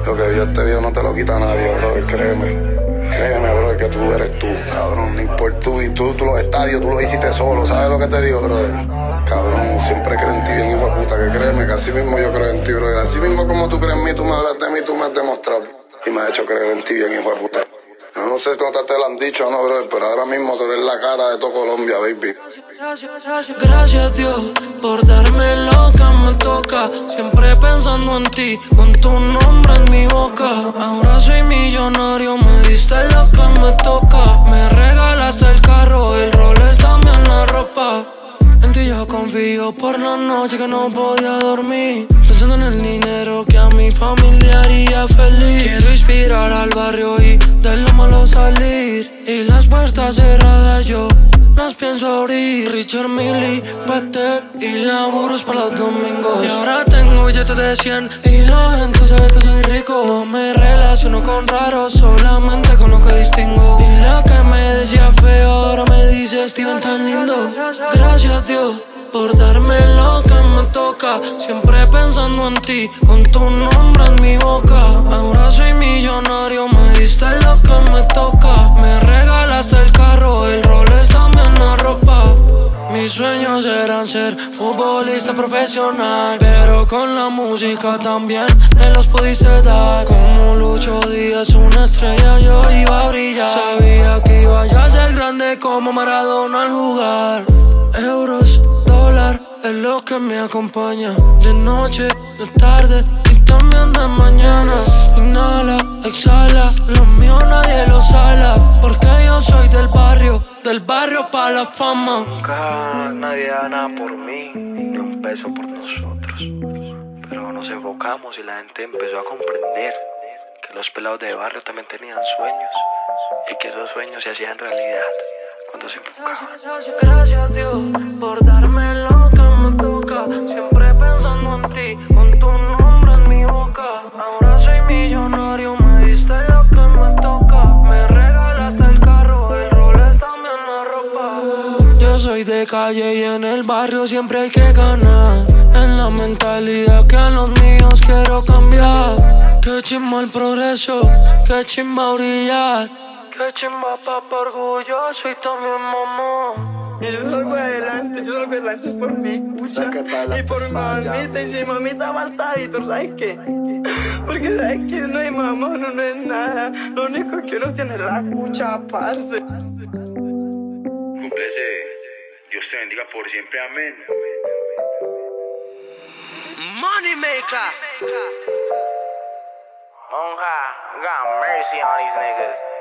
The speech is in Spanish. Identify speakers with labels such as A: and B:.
A: Lo que Dios te dio no te lo quita nadie, brother, créeme. Créeme, brother, que tú eres tú, cabrón. No importa tú, y tú los estadios, tú los hiciste solo. ¿Sabes lo que te digo, brother? Cabrón, siempre creo en ti bien, hijo de puta, que créeme, que así mismo yo creo en ti, brother. Así mismo como tú crees en mí, tú me hablas de mí, tú me has demostrado. Y me has hecho creer en ti bien, hijo de puta. Yo no sé cómo te lo han dicho, no, brother, pero ahora mismo tú eres la cara de todo Colombia, baby.
B: Gracias a Dios por darme lo que me toca. Siempre pensando en ti, con tu nombre en mi boca. Ahora soy millonario, me diste lo que me toca. Me regalaste el carro, el Rolex, también la ropa. En ti yo confío por la noche que no podía dormir, pensando en el dinero que a mi familia haría feliz. Quiero inspirar al barrio y de lo malo salir. Y las puertas cerradas yo las pienso abrir. Richard Mille, Patek y laburos para los domingos. Y ahora tengo billetes de 100 y la gente sabe que soy rico. No me relaciono con raros, solamente con lo que distingo. Y la que me decía feo ahora me dice Steven tan lindo. Gracias a Dios por darme lo que me toca. Siempre pensando en ti, con tu nombre en mi boca. Ahora soy millonario, me diste lo que me toca. Me regalaste el carro, el Rolex, también la ropa. Mis sueños eran ser futbolista profesional, pero con la música también me los pudiste dar. Como Lucho Díaz, una estrella yo iba a brillar. Sabía que iba a ser grande como Maradona al jugar. Euros, dólar, es lo que me acompaña. De noche, de tarde y también de mañana. Inhala, exhala, lo mío nadie lo sala. Porque yo soy del barrio pa' la fama.
C: Nunca nadie da nada por mí, ni un peso por nosotros. Pero nos enfocamos y la gente empezó a comprender que los pelados de barrio también tenían sueños y que esos sueños se hacían realidad cuando se enfocaban.
B: Gracias a Dios por darme lo que me toca. Siempre pensando en ti, con tu nombre en mi boca. Ahora soy millonario, me diste lo que me toca. Me regalaste el carro, el Rolex, también la ropa. Yo soy de calle y en el barrio siempre hay que ganar. En la mentalidad que a los míos quiero cambiar. Que chimba el progreso, que chimba brillar. Que chimba papá orgulloso y también mamá.
D: Y yo salgo adelante por mi cucha y por mi mamita. Y si mamita falta, Víctor, ¿sabes qué? Porque sabes que no hay mamá, no es nada. Lo único que uno tiene es la cucha, parce.
E: Cúmplese. Dios te bendiga por siempre, amén.
F: Money maker.
E: Monja, got mercy on these niggas.